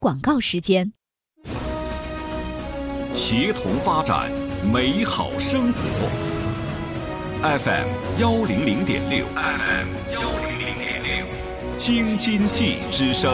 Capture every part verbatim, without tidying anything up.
广告时间。 协同发展，美好生活。F M 幺零零点六 ，F M 幺零零点六，京津冀之声。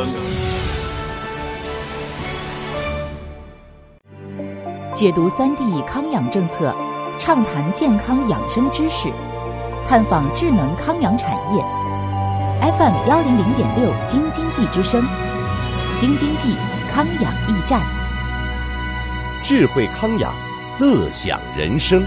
解读三 D 康养政策，畅谈健康养生知识，探访智能康养产业。F M 幺零零点六，京津冀之声，京津冀康养驿站。 智慧康养，乐享人生。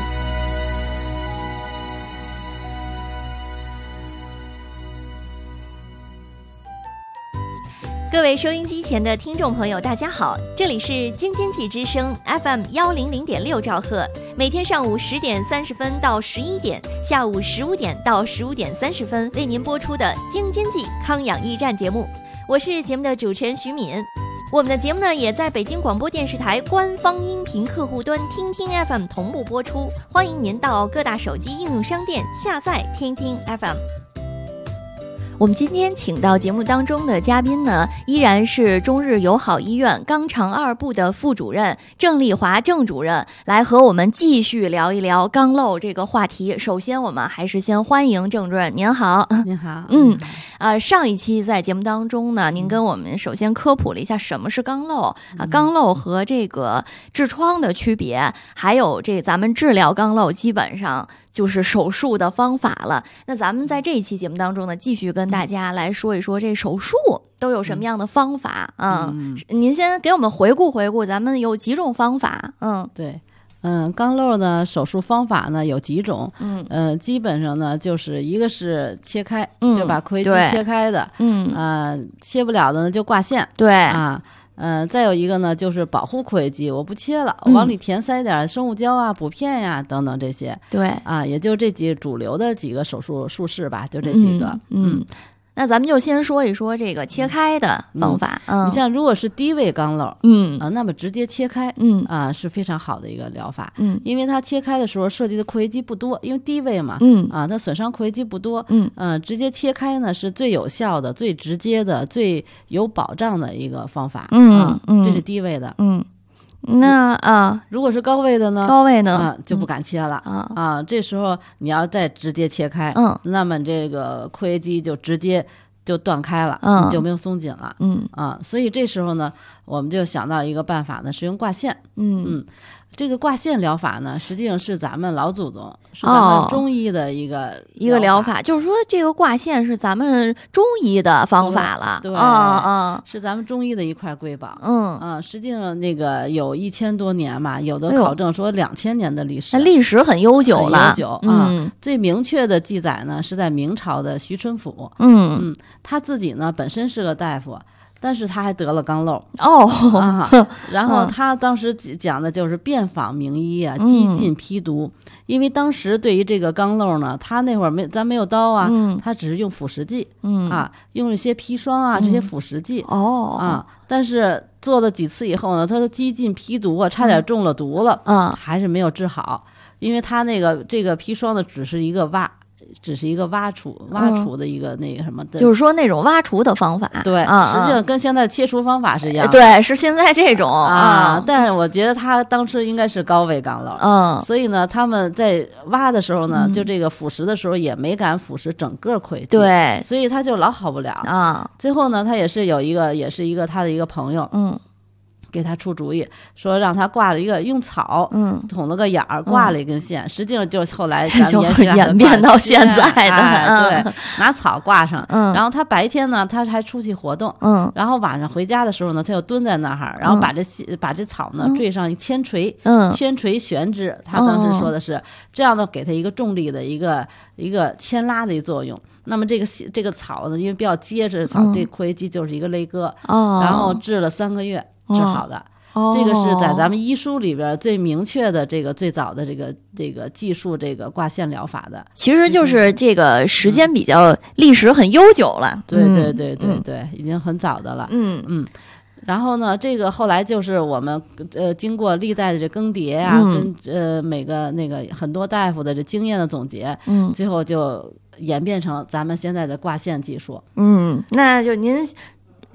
各位收音机前的听众朋友，大家好，这里是京津冀之声 F M 幺零零点六兆赫，每天上午十点三十分到十一点，下午十五点到十五点三十分为您播出的京津冀康养驿站节目，我是节目的主持人徐敏。我们的节目呢，也在北京广播电视台官方音频客户端听听 F M 同步播出，欢迎您到各大手机应用商店下载听听 F M。我们今天请到节目当中的嘉宾呢，依然是中日友好医院肛肠二部的副主任郑丽华郑主任，来和我们继续聊一聊肛瘘这个话题。首先我们还是先欢迎郑主任，您好。 您好。 嗯，呃，上一期在节目当中呢，您跟我们首先科普了一下什么是肛瘘啊，肛瘘和这个痔疮的区别，还有这咱们治疗肛瘘基本上就是手术的方法了。那咱们在这一期节目当中呢，继续跟大家来说一说这手术都有什么样的方法啊、嗯嗯？您先给我们回顾回顾，咱们有几种方法？嗯， 对，嗯，肛瘘呢，手术方法呢有几种，嗯，呃，基本上呢就是一个是切开，嗯、就把括约肌切开的，嗯，呃，切不了的呢就挂线， 对啊。嗯、呃，再有一个呢，就是保护括约肌，我不切了，我往里填塞点生物胶啊、补片呀、啊、等等这些。 对啊，也就这几主流的几个手术术式吧，就这几个。 嗯。嗯，那咱们就先说一说这个切开的方法。嗯， 嗯你像如果是低位肛瘘， 嗯啊，那么直接切开， 嗯啊是非常好的一个疗法。 嗯， 因为它切开的时候涉及的括约肌不多，因为低位嘛， 嗯啊，它损伤括约肌不多， 嗯呃，直接切开呢是最有效的、最直接的、最有保障的一个方法。 嗯啊、 嗯， 这是低位的。 嗯。那啊， 如果是高位的呢？ 高位呢， 啊，就不敢切了、 嗯、啊啊！这时候你要再直接切开， 嗯， 那么这个括约肌就直接就断开了， 嗯， 就没有松紧了， 嗯啊，所以这时候呢，我们就想到一个办法呢，是用挂线， 嗯嗯。这个挂线疗法呢，实际上是咱们老祖宗，是咱们中医的一个、哦、 一个疗法，就是说这个挂线是咱们中医的方法了， 对， 啊啊， 是咱们中医的一块瑰宝， 嗯啊，实际上那个有一千多年嘛，有的考证说两千年的历史， 那历史很悠久了， 很悠久啊、 嗯。最明确的记载呢，是在明朝的徐春甫， 嗯嗯，他自己呢本身是个大夫。但是他还得了肛瘘哦、 啊，然后他当时讲的就是遍访名医啊，几近批读、嗯，因为当时对于这个肛瘘呢，他那会儿没咱没有刀啊， 嗯、 他只是用腐蚀剂， 嗯啊，用一些砒霜啊、嗯、这些腐蚀剂哦啊，但是做了几次以后呢，他都几近批毒啊，差点中了毒了， 嗯， 还是没有治好，因为他那个这个砒霜呢，只是一个挖。只是一个挖除挖除的一个那个什么的、 嗯，就是说那种挖除的方法， 对， 啊、 实际上跟现在切除方法是一样的， 对，是现在这种啊。 啊但是我觉得他当时应该是高位肛瘘， 嗯， 所以呢，他们在挖的时候呢， 嗯、 就这个腐蚀的时候也没敢腐蚀整个括约肌， 对， 所以他就老好不了啊。 最后呢，他也是有一个，也是一个他的一个朋友， 嗯。 给他出主意，说让他挂了一个用草， 嗯， 捅了个眼儿，挂了一根线，嗯、实际上就是后来咱们就演变到现在的， 哎嗯、 对，拿草挂上， 嗯， 然后他白天呢，他还出去活动， 嗯， 然后晚上回家的时候呢，他又蹲在那儿，然后把这、嗯、把这草呢坠上铅锤， 嗯， 铅锤悬之，他当时说的是、嗯、这样的，给他一个重力的一个一个牵拉的作用。那么这个这个草呢，因为比较结实，草、嗯、这括约肌就是一个勒割， 哦， 然后治了三个月治好的。 哦， 这个是在咱们医书里边最明确的，这个最早的这个这个技术，这个挂线疗法的， 其实就是这个时间比较、嗯、历史很悠久了， 对对对对对，嗯、已经很早的了， 嗯嗯。然后呢，这个后来就是我们呃经过历代的这更迭呀、啊， 嗯、 跟呃每个那个很多大夫的这经验的总结， 嗯， 最后就演变成咱们现在的挂线技术。 嗯，那就您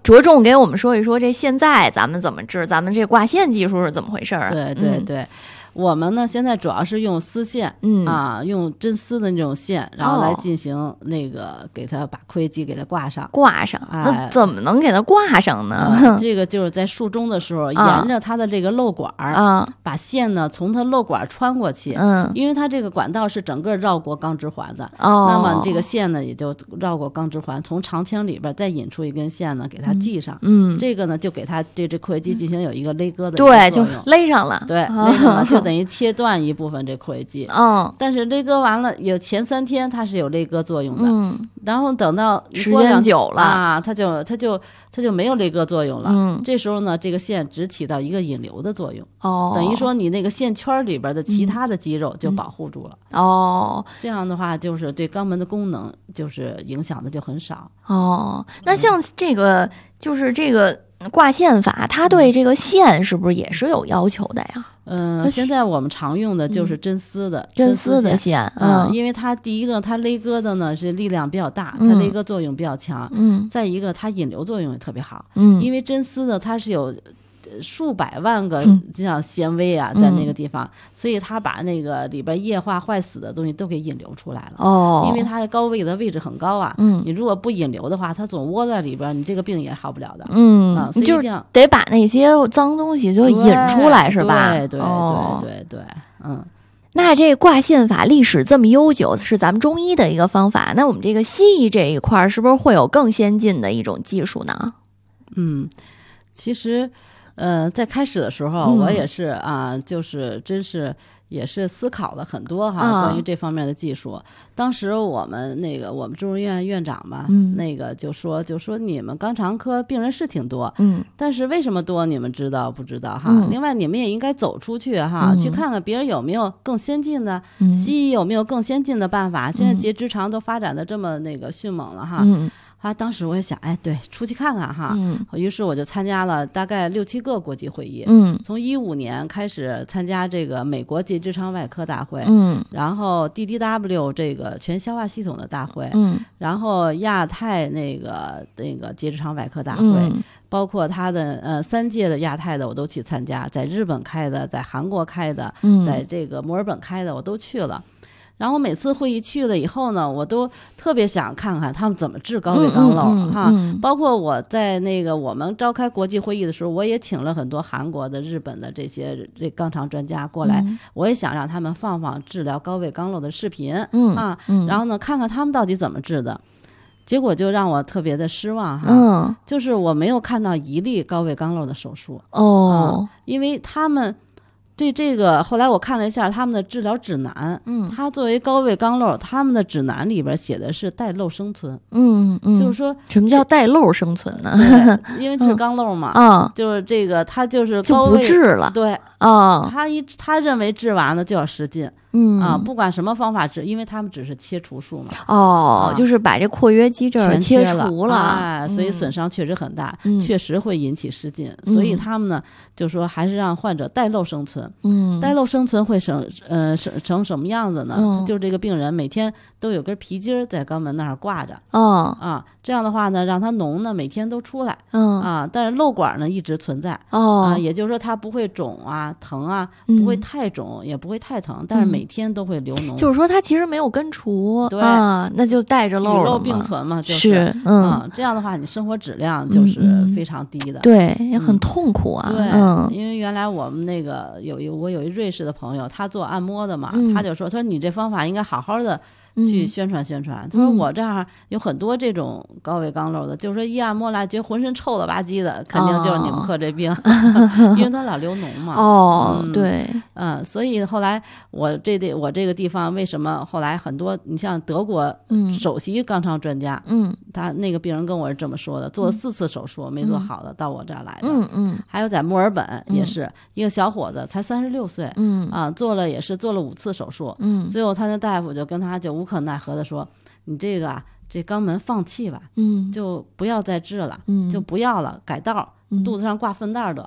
着重给我们说一说这现在咱们怎么治，咱们这挂线技术是怎么回事啊？ 对对对。嗯，我们呢现在主要是用丝线，嗯啊，用真丝的那种线，然后来进行那个、哦、给它把括约肌给它挂上， 挂上。哎、那怎么能给它挂上呢？ 呃、这个就是在术中的时候，啊、沿着它的这个漏管啊， 把线呢从它漏管穿过去，嗯，因为它这个管道是整个绕过钢直环的，哦，那么这个线呢也就绕过钢直环，从长腔里边再引出一根线呢，给它系上，嗯，这个呢就给它对这括约肌进行有一个勒割的一个对，就勒上了， 对，勒上了就等于切断一部分这括约肌，嗯，但是勒割完了有前三天它是有勒割作用的，嗯，然后等到时间久了啊，它就它就它就没有勒割作用了，嗯，这时候呢，这个线只起到一个引流的作用，哦，等于说你那个线圈里边的其他的肌肉就保护住了， 嗯、哦， 这样的话就是对肛门的功能就是影响的就很少， 哦，那像这个、嗯、就是这个挂线法，它对这个线是不是也是有要求的呀？ 嗯，现在我们常用的就是真丝的、嗯、 真丝的线， 嗯，因为它第一个它勒割的呢是力量比较大，它勒割作用比较强，嗯，再一个它引流作用也特别好，嗯，因为真丝的它是有数百万个这样纤维啊、嗯、在那个地方，所以它把那个里边液化坏死的东西都给引流出来了，哦，因为它的高位的位置很高啊，嗯，你如果不引流的话，它总窝在里边，你这个病也好不了的， 嗯， 啊，所以就得把那些脏东西就引出来，是吧？ 对对对、哦、对对对，嗯。 那这挂线法历史这么悠久，是咱们中医的一个方法，那我们这个西医这一块是不是会有更先进的一种技术呢？ 嗯，其实呃，在开始的时候，嗯、我也是啊，就是真是也是思考了很多哈，啊、关于这方面的技术。当时我们那个我们中医院院长嘛，嗯、那个就说就说你们肛肠科病人是挺多，嗯，但是为什么多你们知道不知道哈？嗯、另外你们也应该走出去哈，嗯、去看看别人有没有更先进的，嗯、西医有没有更先进的办法。现在结直肠都发展的这么那个迅猛了哈。嗯啊，当时我也想，哎，对，出去看看哈。嗯，于是我就参加了大概六七个国际会议。嗯，从一五年开始参加这个美国结直肠外科大会。嗯，然后 D D W 这个全消化系统的大会。嗯，然后亚太那个那个结直肠外科大会，嗯、包括他的呃三届的亚太的我都去参加，在日本开的，在韩国开的，嗯、在这个墨尔本开的我都去了。然后每次会议去了以后呢，我都特别想看看他们怎么治高位肛瘘、嗯嗯、哈、嗯。包括我在那个我们召开国际会议的时候，我也请了很多韩国的、日本的这些这肛肠专家过来、嗯，我也想让他们放放治疗高位肛瘘的视频，嗯啊，嗯、然后呢，看看他们到底怎么治的。结果就让我特别的失望哈，嗯，就是我没有看到一例高位肛瘘的手术哦、啊，因为他们。对这个，后来我看了一下他们的治疗指南，嗯，他作为高位肛瘘，他们的指南里边写的是带漏生存，嗯嗯，就是说什么叫带漏生存呢？ 因为治肛瘘嘛，啊、嗯，就是这个他就是高位就不治了， 对啊、嗯，他一他认为治完了就要使劲。嗯啊，不管什么方法治，因为他们只是切除术嘛。 哦，啊、就是把这括约肌这儿切除了， 哎、嗯，所以损伤确实很大，嗯、确实会引起失禁。嗯、所以他们呢，就说还是让患者带漏生存。嗯，带漏生存会成呃成成什么样子呢？嗯、就这个病人每天都有根皮筋在肛门那儿挂着。哦啊，这样的话呢，让它脓呢每天都出来。嗯啊，但是漏管呢一直存在。哦啊，也就是说它不会肿啊、疼啊，不会太肿，嗯、也不会太疼，但是每每天都会流脓， 就是说它其实没有根除，对啊，那就带着漏了， 与漏并存嘛，就是，是嗯、啊，这样的话你生活质量就是非常低的， 嗯、对，也很痛苦啊， 对， 嗯， 因为原来我们那个有一我有一瑞士的朋友，他做按摩的嘛，嗯、他就说，他说你这方法应该好好的。去宣传宣传，他说我这儿有很多这种高位肛瘘的，就是说一按摩来觉得浑身臭了吧唧的，肯定就是你们科这病，哦、因为他老流脓嘛。 哦，嗯、对， 嗯，所以后来我这地我这个地方为什么后来很多，你像德国首席肛肠专家，嗯，他那个病人跟我是这么说的，做了四次手术、嗯、没做好的，到我这儿来的，嗯嗯，还有在墨尔本也是、嗯、一个小伙子，才三十六岁，嗯啊，做了也是做了五次手术，嗯，最后他那大夫就跟他就无可奈何的说，你这个啊，这肛门放弃吧，嗯，就不要再治了，嗯，就不要了，改道，嗯、肚子上挂粪袋得了。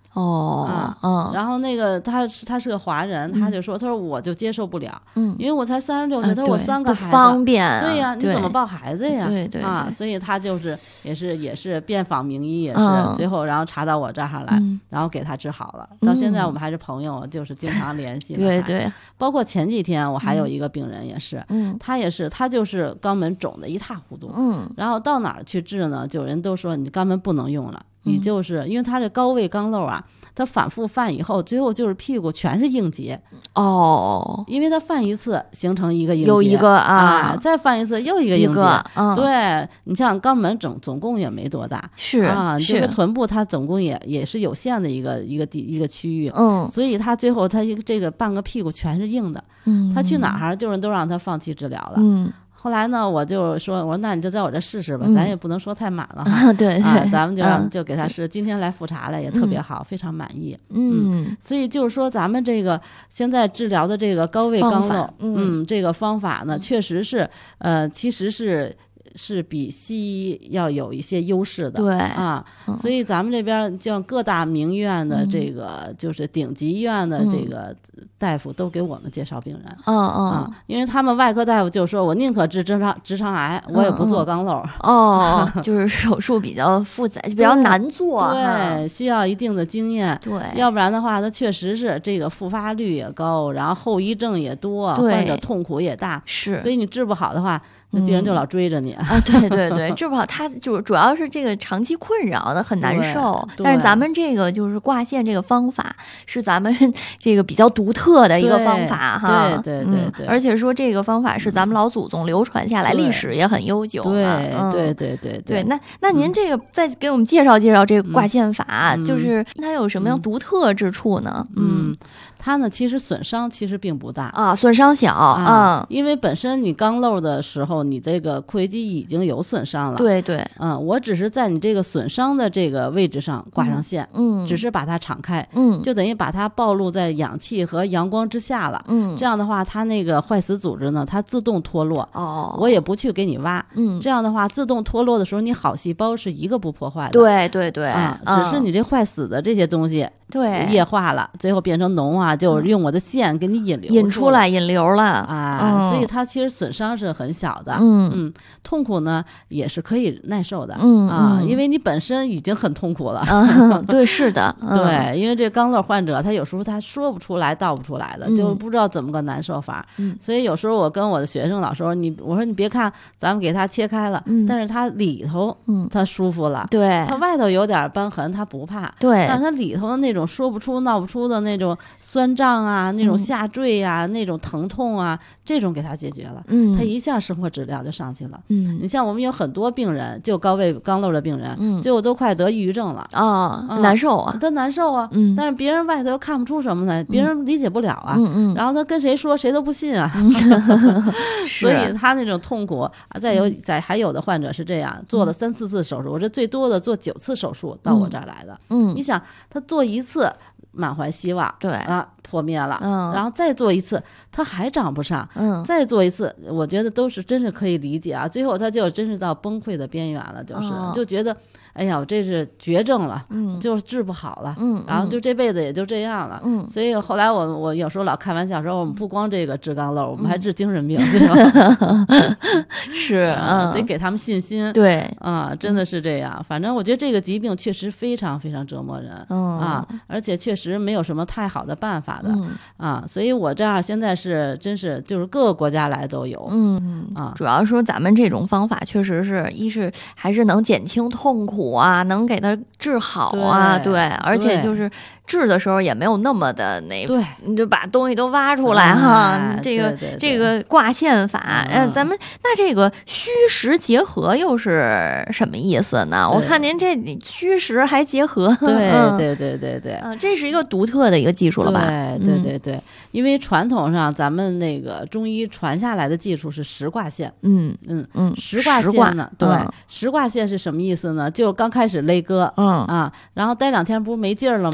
哦， 啊， 嗯， 然后那个他是他是个华人，他就说，他说我就接受不了， 嗯， 因为我才三十六岁， 啊他说我对不三个孩子， 方便啊， 对呀，你对怎么抱孩子呀？ 对对啊， 对所以他就是也是也是遍访名医，也是、 嗯最后然后查到我这儿来， 嗯然后给他治好了。到现在嗯我们还是朋友，就是经常联系。 对对， 包括前几天我还有一个病人也是， 嗯他也是他就是肛门肿得一塌糊涂， 嗯然后到哪儿去治呢？就人都说你肛门不能用了， 嗯你就是因为他这高位肛瘘啊。他反复犯以后，最后就是屁股全是硬结哦， 因为他犯一次形成一个硬结， 有一个啊啊，再犯一次又一个硬结。 一个，嗯， 对，你像肛门总总共也没多大， 是啊，就是是， 臀部它总共也也是有限的一个一个地一个区域， 嗯所以他最后他一个这个半个屁股全是硬的， 嗯， 他去哪儿就是都让他放弃治疗了。 嗯， 后来呢，我就说，我说那你就在我这试试吧， 嗯咱也不能说太满了哈。 啊，对啊， 对， 咱们就让嗯就给他试，今天来复查了也特别好，非常满意。 嗯所以就是说，咱们这个现在治疗的这个高位方法肛瘘， 嗯嗯，这个方法呢，确实是，呃，其实是是比西医要有一些优势的。 对啊， 嗯所以咱们这边像各大名院的这个，就是顶级医院的这个大夫都给我们介绍病人。 嗯啊嗯， 因为他们外科大夫就说，我宁可治直肠直肠癌，我也不做肛瘘。 哦，就是手术比较复杂，比较难做哈， 对，需要一定的经验。 对， 要不然的话，它确实是这个复发率也高，然后后遗症也多， 对患者痛苦也大。 是， 所以你治不好的话，那病人就老追着你。 啊，对对对，治不好，他就主要是这个长期困扰的很难受。 对但是咱们这个就是挂线这个方法是咱们这个比较独特的一个方法哈。 对对对嗯对而且说这个方法是咱们老祖宗流传下来， 对历史也很悠久嘛。 对嗯对对对对，那那您这个再给我们介绍介绍这个挂线法， 嗯就是它有什么样独特之处呢？ 嗯，它呢其实损伤其实并不大。 啊，损伤小啊， 因为本身你刚漏的时候，你这个括约肌已经有损伤了。， 对对， 嗯，我只是在你这个损伤的这个位置上挂上线， 嗯， 只是把它敞开， 嗯就等于把它暴露在氧气和阳光之下了。 嗯这样的话，它那个坏死组织呢，它自动脱落， 哦， 我也不去给你挖。 嗯这样的话，自动脱落的时候，你好细胞是一个不破坏的。 对对对啊，只是嗯你这坏死的这些东西对液化了，最后变成脓啊，就用我的线给你引流住了引出来引流了啊， 嗯所以它其实损伤是很小的。 嗯嗯，痛苦呢也是可以耐受的。 嗯啊， 嗯因为你本身已经很痛苦了。 嗯，对，是的，嗯对，因为这肛瘘患者他有时候他说不出来道不出来的， 嗯就不知道怎么个难受法。 嗯所以有时候我跟我的学生老说，你我说你别看咱们给他切开了， 嗯但是他里头嗯他舒服了， 对他外头有点瘢痕他不怕， 对但是他里头的那种说不出闹不出的那种酸胀啊，那种嗯下坠啊，那种疼痛啊，这种给他解决了， 嗯他一下生活质量就上去了。 嗯你像我们有很多病人，就高位肛瘘的病人， 嗯最后都快得抑郁症了。 啊啊难受啊， 他难受啊， 嗯但是别人外头又看不出什么来，别人理解不了啊， 嗯嗯， 然后他跟谁说谁都不信啊， 是所以他那种痛苦啊，再有再还有的患者是这样，做了三四次手术，我这最多的做九次手术到我这儿来的， 嗯你想他做一次满怀希望， 对啊破灭了， 嗯然后再做一次他还长不上， 嗯再做一次，我觉得都是真是可以理解啊。最后他就真是到崩溃的边缘了，就是、 哦就觉得，哎呀，我这是绝症了， 嗯就是治不好了， 嗯然后就这辈子也就这样了。 嗯所以后来我我有时候老开玩笑说，我们不光这个治肛瘘，我们还嗯治精神病，对吧？ 是啊， 嗯得给他们信心。 对啊，真的是这样。反正我觉得这个疾病确实非常非常折磨人、 嗯啊，而且确实没有什么太好的办法的、 嗯啊。所以我这儿现在是真是就是各个国家来都有、 嗯啊。 主要说咱们这种方法确实是一是还是能减轻痛苦啊，能给它治好啊， 对对，而且对就是治的时候也没有那么的那， 对， 你就把东西都挖出来哈， 哎这个对对对这个挂线法， 嗯呃，咱们那这个虚实结合又是什么意思呢？我对看您这虚实还结合， 对嗯对对对对。 嗯，这是一个独特的一个技术了吧？ 对对对对，因为传统上咱们那个中医传下来的技术是实挂线， 嗯嗯嗯， 实挂实挂线呢，对， 嗯实挂线是什么意思呢？就刚开始勒割， 嗯啊，然后待两天不是没劲儿了吗？ 对这线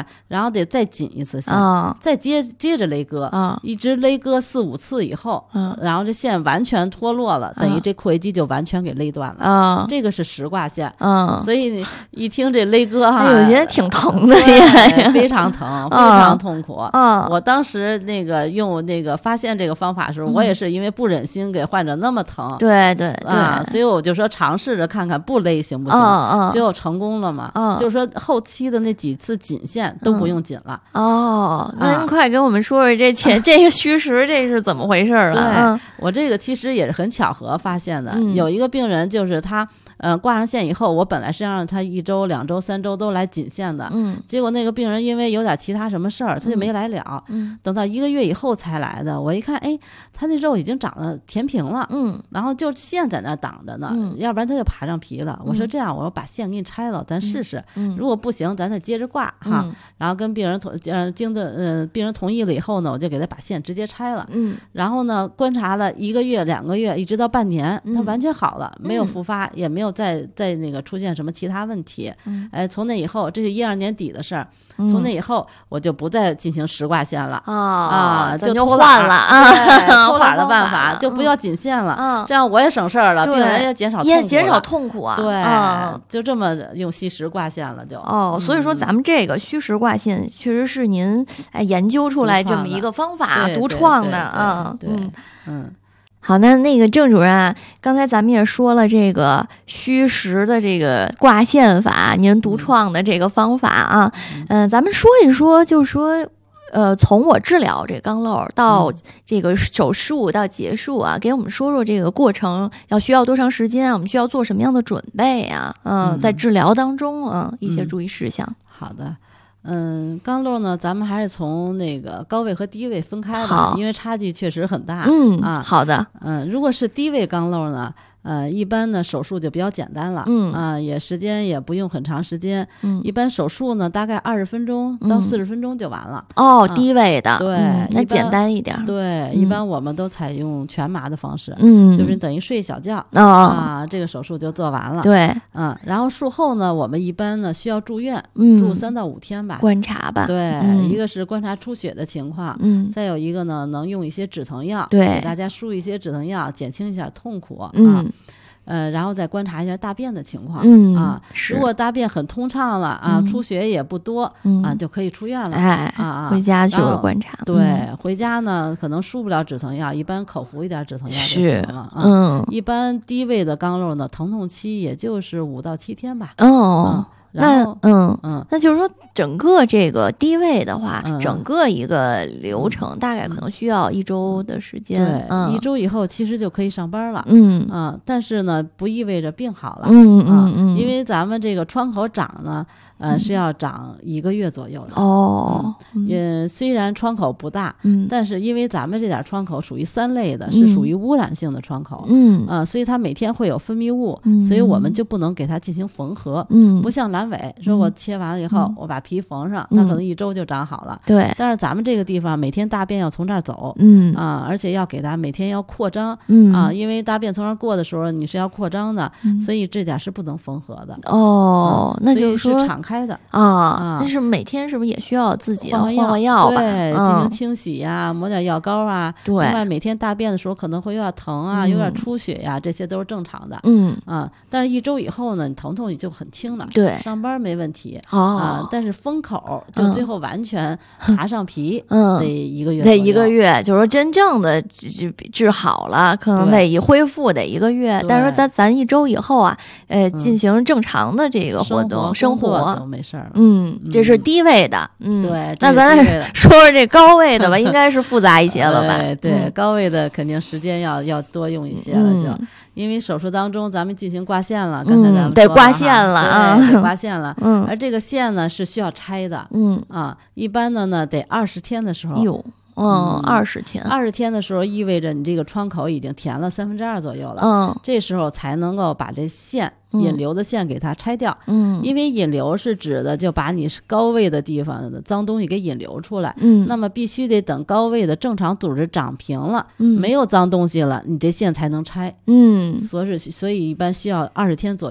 线，然后得再紧一次线， 啊， 再接接着勒割， 啊， 一直勒割四五次以后， 嗯， 然后这线完全脱落了，等于这括约肌就完全给勒断了。 啊， 这个是实挂线， 嗯， 所以你一听这勒割哈， 哎，我觉得挺疼的对呀， 非常疼，非常痛苦。 啊， 我当时那个用那个发现这个方法的时候，我也是因为不忍心给患者那么疼， 对对对， 啊，所以我就说尝试着看看不勒行不行， 嗯嗯， 结果成功了嘛， 嗯， 就是说后期的那几次紧线都不用紧了。 哦，那您快给我们说说这前这个虚实这是怎么回事了？ 对，我这个其实也是很巧合发现的，有一个病人就是他。嗯，挂上线以后，我本来是让他一周、两周、三周都来紧线的， 嗯， 结果那个病人因为有点其他什么事儿，他就没来了， 嗯， 等到一个月以后才来的。我一看，哎，他那肉已经长得填平了， 嗯， 然后就线在那挡着呢， 嗯， 要不然他就爬上皮了。我说这样，我说把线给你拆了，咱试试， 嗯， 如果不行，咱再接着挂哈。 嗯， 然后跟病人同，呃，经的，呃，病人同意了以后呢，我就给他把线直接拆了， 嗯， 然后呢，观察了一个月、两个月，一直到半年，他完全好了，没有复发，也没有再再那。那个出现什么其他问题？嗯，哎，从那以后，这是一二年底的事儿。从那以后，我就不再进行实挂线了。啊，就就换了啊， 偷懒的办法，就不要紧线了。这样我也省事儿了，病人也减少也减少痛苦啊。 对，就这么用虚实挂线了，就哦。所以说，咱们这个虚实挂线确实是您哎研究出来这么一个方法，独创的啊。 对，嗯。 好，那那个郑主任啊，刚才咱们也说了这个虚实的这个挂线法，您独创的这个方法啊，嗯、呃，咱们说一说，就是说，呃，从我治疗这肛瘘到这个手术到结束啊，给我们说说这个过程要需要多长时间啊？我们需要做什么样的准备啊？嗯、呃，在治疗当中啊，一些注意事项。 嗯、好的。嗯，肛瘘呢，咱们还是从那个高位和低位分开的，因为差距确实很大。 嗯啊， 好的。 嗯，如果是低位肛瘘呢，呃，一般呢手术就比较简单了， 嗯啊，也时间也不用很长时间， 嗯， 一般手术呢大概二十分钟到四十分钟就完了。 哦，低位的， 对， 那简单一点。 对，一般我们都采用全麻的方式， 嗯， 就是等于睡一小觉啊， 这个手术就做完了。 对， 嗯，然后术后呢，我们一般呢需要住院，住三到五天吧， 观察吧。 对，一个是观察出血的情况， 嗯， 再有一个呢，能用一些止疼药， 对， 给大家输一些止疼药，减轻一下痛苦， 嗯。 呃，然后再观察一下大便的情况， 嗯啊，如果大便很通畅了啊， 嗯、 出血也不多、 嗯、 啊，就可以出院了， 哎啊， 回家去观察。 对、 嗯， 回家呢可能输不了止疼药，一般口服一点止疼药就行了。啊、 嗯， 一般低位的肛瘘呢，疼痛期也就是五到七天吧。 哦。 嗯那嗯嗯， 那就是说，整个这个低位的话， 嗯、 整个一个流程、嗯、大概可能需要一周的时间。 对、 嗯， 一周以后其实就可以上班了。 嗯啊，但是呢，不意味着病好了。 嗯嗯嗯， 因为咱们这个窗口长呢，呃，是要长一个月左右的。 哦， 也、嗯、虽然窗口不大， 嗯， 但是因为咱们这点窗口属于三类的，是属于污染性的窗口。 嗯啊，所以它每天会有分泌物， 嗯、 所以我们就不能给它进行缝合。 嗯， 不像阑尾，说我切完了以后， 嗯、 我把皮缝上，它可能一周就长好了。 对。 但是咱们这个地方每天大便要从这儿走， 嗯啊，而且要给它每天要扩张， 嗯啊，因为大便从这儿过的时候你是要扩张的， 嗯、 所以这点是不能缝合的。 哦， 啊、 那就是说是敞开的啊。 啊， 但是每天是不是也需要自己要换换药吧？ 对， 嗯、 进行清洗呀，抹点药膏啊。 对。 另外，每天大便的时候可能会有点疼啊， 嗯、 有点出血呀，这些都是正常的。 嗯啊，但是一周以后呢，你疼痛也就很轻了。 对， 上班没问题。 哦。 啊，但是封口就最后完全爬上皮， 嗯， 得一个月。 得一个月，就是说真正的治治好了，可能得一恢复得一个月。但是说咱咱一周以后啊，呃，进行正常的这个活动生活都没事儿。 嗯，这是低位的。嗯， 对。 那咱说说这高位的吧，应该是复杂一些了吧？ 对对，高位的肯定时间要要多用一些了，就因为手术当中咱们进行挂线了，刚才咱们得挂线了啊， 得挂线了。 嗯， 而这个线呢是需要拆的。 嗯啊，一般的呢得二十天的时候。 哟。嗯，二十天， 二十天的时候意味着你这个窗口已经填了三分之二左右了。 嗯， 这时候才能够把这线引流的线给它拆掉。 嗯， 因为引流是指的就把你高位的地方的脏东西给引流出来。 嗯， 那么必须得等高位的正常组织长平了， 嗯， 没有脏东西了，你这线才能拆。 嗯， 所以所以一般需要二十天左右。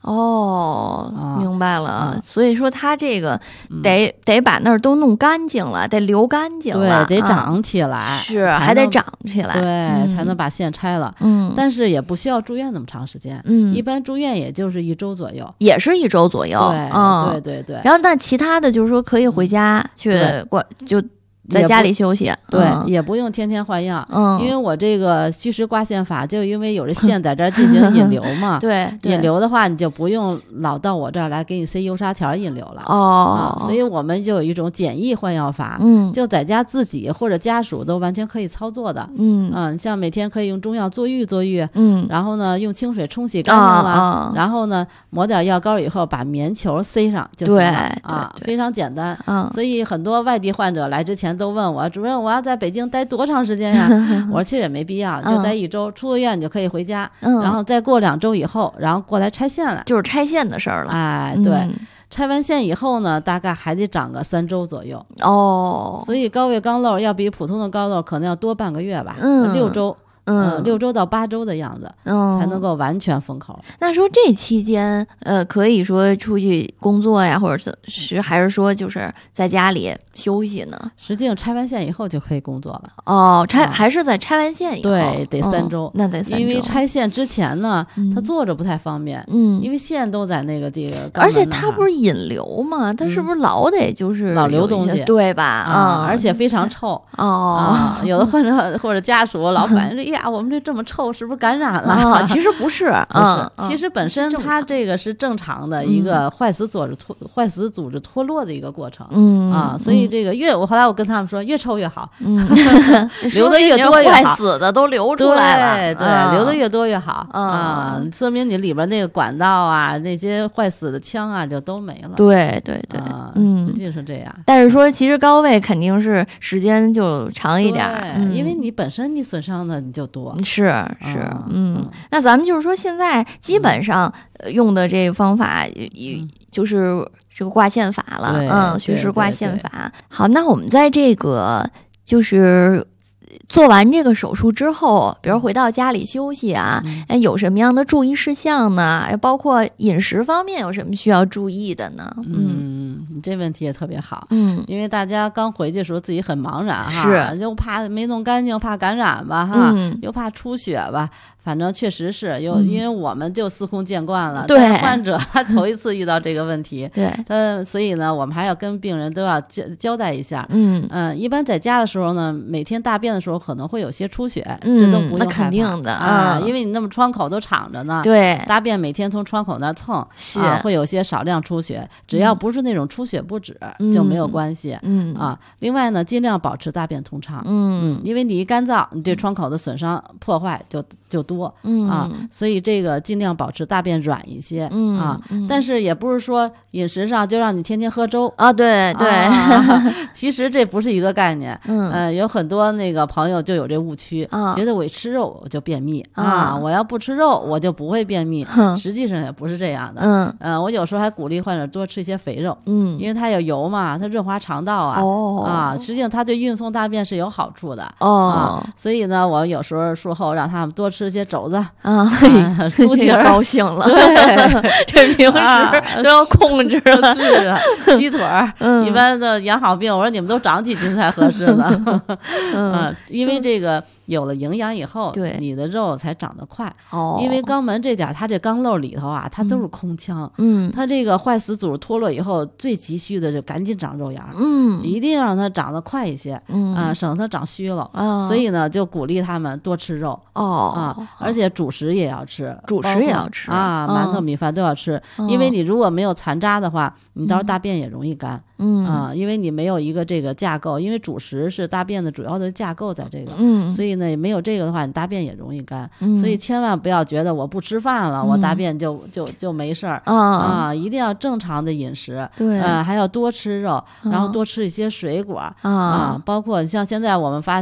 哦， 啊、 明白了。 啊、 所以说他这个得、嗯、得把那儿都弄干净了，得流干净了， 对，得长起来， 啊、是还得长起来， 对、 嗯， 才能把线拆了。 嗯， 但是也不需要住院那么长时间， 嗯， 一般住院也就是一周左右， 也是一周左右。 对， 嗯、 对对对。 然后那其他的就是说可以回家去过，就在家里休息， 对、 嗯， 也不用天天换药， 嗯， 因为我这个虚实挂线法，就因为有这线在这儿进行引流嘛， 对， 引流的话，你就不用老到我这儿来给你塞油纱条引流了， 哦、 啊，所以我们就有一种简易换药法， 嗯， 就在家自己或者家属都完全可以操作的， 嗯， 啊，像每天可以用中药坐浴坐浴， 嗯， 然后呢用清水冲洗干净了， 啊、 然后呢抹点药膏以后把棉球塞上就行了，啊， 对对对， 非常简单， 嗯， 所以很多外地患者来之前都问我，主任，我要在北京待多长时间呀？我说其实也没必要，就待一周，出了院你就可以回家， 嗯， 然后再过两周以后，然后过来拆线了， 就是拆线的事儿了。 哎，对， 嗯， 拆完线以后呢，大概还得长个三周左右。 哦， 所以高位肛瘘要比普通的肛瘘可能要多半个月吧， 嗯， 六周。 嗯， 呃、六周到八周的样子， 嗯， 才能够完全封口。 那说这期间，呃，可以说出去工作呀，或者是还是说就是在家里休息呢？ 实际上拆完线以后就可以工作了。 哦，拆、 啊、 还是在拆完线以后？ 对，得三周。 嗯、那得三周。 因为拆线之前呢， 嗯、 他坐着不太方便。 嗯， 因为线都在那个这个。 而且它不是引流嘛，它是不是老得就是、 嗯、老流东西， 对吧？ 啊、嗯，而且非常臭。 哦、 啊，有的患者或者家属老反映说：“哎呀，我们这这么臭，是不是感染了？” 啊，其实不是， 不是， 嗯、 其实本身它这个是正常的一个坏死组织脱、嗯、坏死组织脱落的一个过程。 嗯啊，所以这个越我后来我跟他们说，越臭越好， 嗯， 流的越多越好， 坏死的都流出来了， 对对、 嗯， 流的越多越好、 嗯、 啊，说明你里边那个管道啊，那些坏死的腔啊就都没了。 对对对， 啊、 嗯， 实际是这样。 但是说其实高位肯定是时间就长一点， 对、嗯，因为你本身你损伤的你就多， 是是， 嗯。 嗯，那咱们就是说，现在基本上用的这个方法，也就是这个挂线法了，嗯，虚实挂线法。好，那我们在这个就是做完这个手术之后，比如回到家里休息啊， 嗯、 哎，有什么样的注意事项呢？包括饮食方面有什么需要注意的呢？ 嗯，你这问题也特别好， 嗯， 因为大家刚回去的时候自己很茫然哈， 是又怕没弄干净，怕感染吧哈， 嗯、 又怕出血吧。反正确实是有， 嗯、 因为我们就司空见惯了， 对患者他头一次遇到这个问题， 对， 他所以呢，我们还要跟病人都要交交代一下， 嗯嗯、呃，一般在家的时候呢，每天大便的时候可能会有些出血， 嗯、 这都不用害怕， 那肯定的啊、 嗯， 因为你那么窗口都敞着呢， 对， 大便每天从窗口那蹭， 是、 啊、会有些少量出血，只要不是那种出血不止、 嗯、 就没有关系， 嗯啊，另外呢，尽量保持大便通畅， 嗯， 因为你一干燥，你对窗口的损伤破坏就就多， 嗯啊。所以这个尽量保持大便软一些、 嗯、 啊、 嗯， 但是也不是说饮食上就让你天天喝粥啊，对对、 啊，其实这不是一个概念。 嗯、 呃，有很多那个朋友就有这误区， 啊、 觉得我一吃肉我就便秘啊， 啊，我要不吃肉我就不会便秘， 嗯、 实际上也不是这样的。 嗯， 呃，我有时候还鼓励患者多吃一些肥肉， 嗯， 因为它有油嘛，它润滑肠道啊， 哦啊，实际上它对运送大便是有好处的哦、 啊，所以呢，我有时候术后让他们多吃一些肘子啊。 啊猪蹄儿高兴了， 对， 这平时都要控制了。 啊、是啊，鸡腿儿， 嗯、 一般的养好病，我说你们都长几斤才合适呢？ 嗯、 啊，因为这个有了营养以后， 对你的肉才长得快。 哦， 因为肛门这点，它这肛瘘里头啊，它都是空腔。 嗯， 它这个坏死组脱落以后，最急需的就赶紧长肉芽。 嗯， 一定让它长得快一些。 嗯啊，省得它长虚了。 啊， 所以呢，就鼓励他们多吃肉。 哦啊，而且主食也要吃， 主食也要吃啊，馒头、米饭都要吃，因为你如果没有残渣的话，你到时候大便也容易干。 嗯啊，因为你没有一个这个架构，因为主食是大便的主要的架构在这个， 嗯， 所以呢，没有这个的话，你大便也容易干。 嗯， 所以千万不要觉得我不吃饭了，我大便就就就没事儿啊啊，一定要正常的饮食， 对， 呃，还要多吃肉，然后多吃一些水果啊，包括像现在我们发现。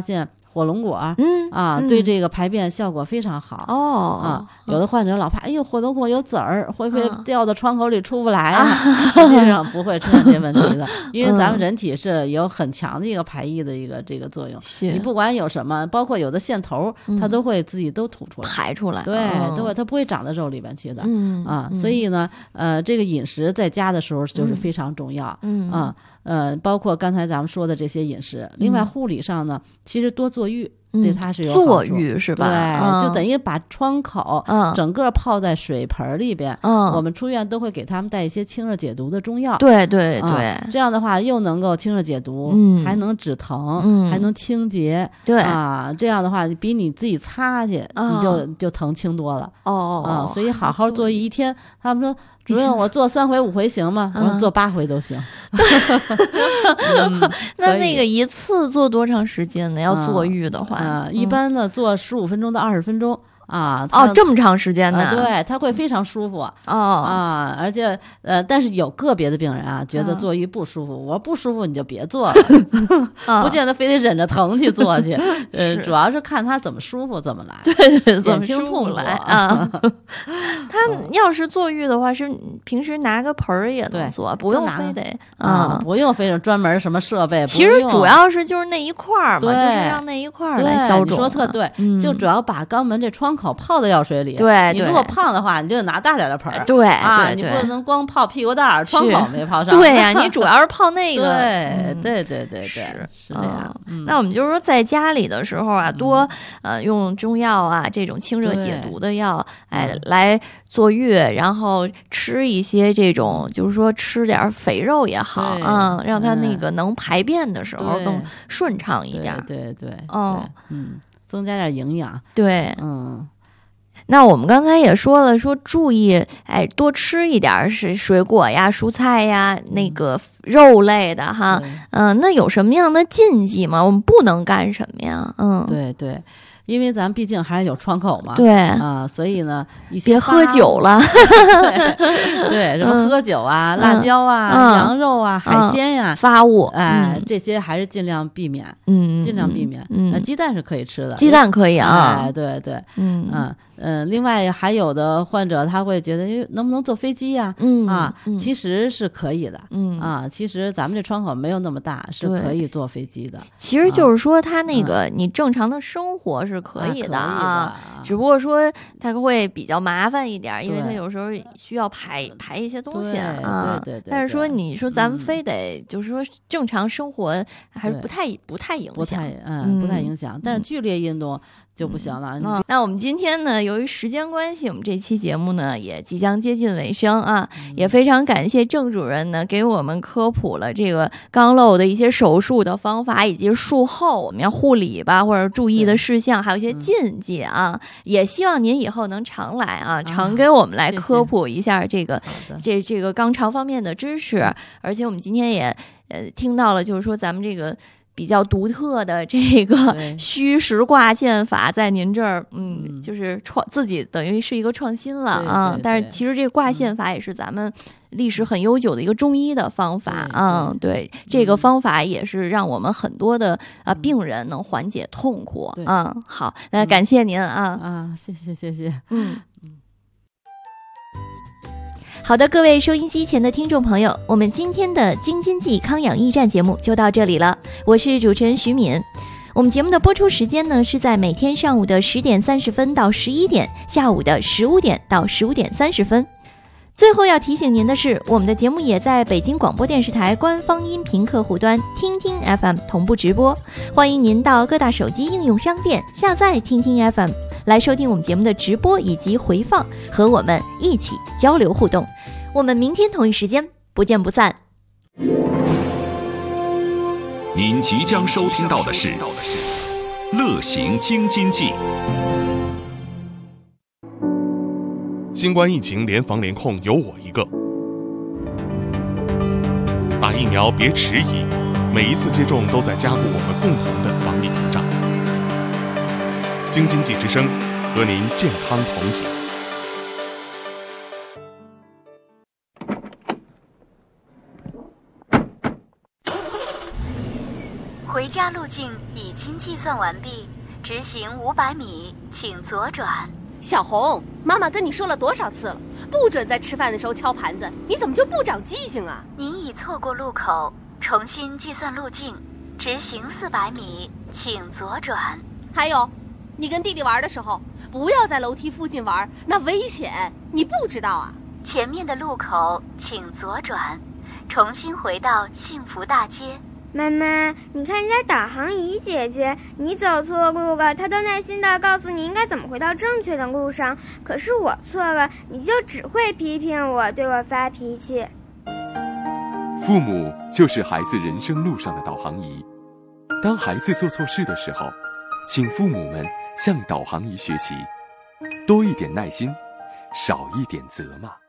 火龙果， 嗯啊， 嗯对这个排便效果非常好。 哦啊，有的患者老怕，哎呦，火龙果有籽儿，会不会嗯掉到窗口里出不来啊？实际上不会出现这问题的，因为咱们嗯人体是有很强的一个排异的一个这个作用。 是你不管有什么，包括有的线头，它嗯都会自己都吐出来。 排出来， 对， 嗯都会，它不会长到肉里边去的。 嗯啊， 嗯所以呢，呃，这个饮食在家的时候就是非常重要。 嗯啊，呃，包括刚才咱们说的这些饮食，另外护理上呢，其实多坐浴。对它是有好坐处浴是吧？ 对， 嗯、 就等于把窗口嗯整个泡在水盆里边。 嗯， 我们出院都会给他们带一些清热解毒的中药。 对对对、 啊，这样的话又能够清热解毒， 嗯， 还能止疼， 嗯， 还能清洁。 对啊，这样的话比你自己擦去， 啊、 你就就疼轻多了。 哦哦啊，所以好好做一天。他们说，主任，我做三回五回行吗？我说做八回都行。 嗯、那那个一次做多长时间呢？要坐浴的话， 啊， 嗯、 一般呢做十五分钟到二十分钟。啊哦，这么长时间呢、 啊？对，它会非常舒服哦啊，而且呃，但是有个别的病人啊，觉得坐浴不舒服，嗯、我说不舒服你就别做了， 啊、 不见得非得忍着疼去做去，呃，主要是看他怎么舒服怎么来， 对对， 减轻痛苦来啊。他要是坐浴的话，是平时拿个盆儿也能做，不用非得啊，不用非得专门什么设备。 其实主要是就是那一块儿嘛，就是让那一块儿来消肿。 你说特对， 嗯、 就主要把肛门这窗口泡在药水里。 对， 你如果胖的话，你就拿大点的盆儿。 对啊， 对你不能光泡屁股蛋儿，窗口没泡上。 对呀，你主要是泡那个。 对对对对对， 是是这样。 那我们就是说，在家里的时候啊，多呃用中药啊这种清热解毒的药，哎来坐浴，然后吃一些这种，就是说吃点肥肉也好啊，让它那个能排便的时候更顺畅一点。 对对， 哦， 嗯，增加点营养。 对， 嗯。 那我们刚才也说了，说注意，哎，多吃一点是水果呀、蔬菜呀，那个肉类的哈。嗯、呃，那有什么样的禁忌吗？我们不能干什么呀？嗯， 对对。因为咱们毕竟还是有窗口嘛， 对啊，所以呢，一些别喝酒了， 对, 对，什么喝酒啊、 嗯、 辣椒啊、 嗯、 羊肉啊、嗯、海鲜呀、啊、 发物， 哎、 嗯， 这些还是尽量避免， 嗯， 尽量避免。 嗯， 那鸡蛋是可以吃的， 鸡蛋可以啊， 哎，对对， 嗯嗯嗯，另外还有的患者他会觉得，哎，能不能坐飞机呀？ 嗯啊， 嗯、 其实是可以的， 嗯啊，其实咱们这窗口没有那么大，是可以坐飞机的。 其实就是说，他那个、嗯、你正常的生活是可以的啊。啊，只不过说它会比较麻烦一点，因为它有时候需要排排一些东西啊。 对对对。 但是说你说咱们非得就是说正常生活还是不太不太影响， 不太嗯不太影响。但是剧烈运动就不行了。 嗯，那我们今天呢，由于时间关系，我们这期节目呢也即将接近尾声啊，也非常感谢郑主任呢给我们科普了这个肛瘘的一些手术的方法，以及术后我们要护理吧或者注意的事项，还有一些禁忌啊。也希望您以后能常来啊，常给我们来科普一下这个、啊、谢谢这这个肛肠方面的知识。而且我们今天也呃听到了，就是说咱们这个比较独特的这个虚实挂线法，在您这儿，嗯，嗯就是创自己等于是一个创新了啊。 对对对， 但是其实这个挂线法也是咱们历史很悠久的一个中医的方法啊。对，对这个方法也是让我们很多的啊病人能缓解痛苦啊。好，那感谢您啊啊，谢谢谢谢， 嗯。好的，各位收音机前的听众朋友，我们今天的京津冀康养驿站节目就到这里了，我是主持人徐敏。我们节目的播出时间呢是在每天上午的十点三十分到十一点，下午的十五点到十五点三十分。最后要提醒您的是，我们的节目也在北京广播电视台官方音频客户端听听 F M 同步直播，欢迎您到各大手机应用商店下载听听 F M 来收听我们节目的直播以及回放，和我们一起交流互动。我们明天同一时间不见不散。 您即将收听到的是《乐行京津冀》。 新冠疫情联防联控有我一个，打疫苗别迟疑，每一次接种都在加固我们共同的防疫屏障。京津冀之声，和您健康同行。 回家路径已经计算完毕，直行五百米，请左转。 小红，妈妈跟你说了多少次了，不准在吃饭的时候敲盘子，你怎么就不长记性啊？ 您已错过路口，重新计算路径，直行四百米，请左转。 还有，你跟弟弟玩的时候，不要在楼梯附近玩，那危险，你不知道啊？ 前面的路口请左转，重新回到幸福大街。 妈妈，你看人家导航仪姐姐，你走错路了，她都耐心地告诉你应该怎么回到正确的路上。可是我错了，你就只会批评我，对我发脾气。 父母就是孩子人生路上的导航仪。当孩子做错事的时候，请父母们向导航仪学习，多一点耐心，少一点责骂。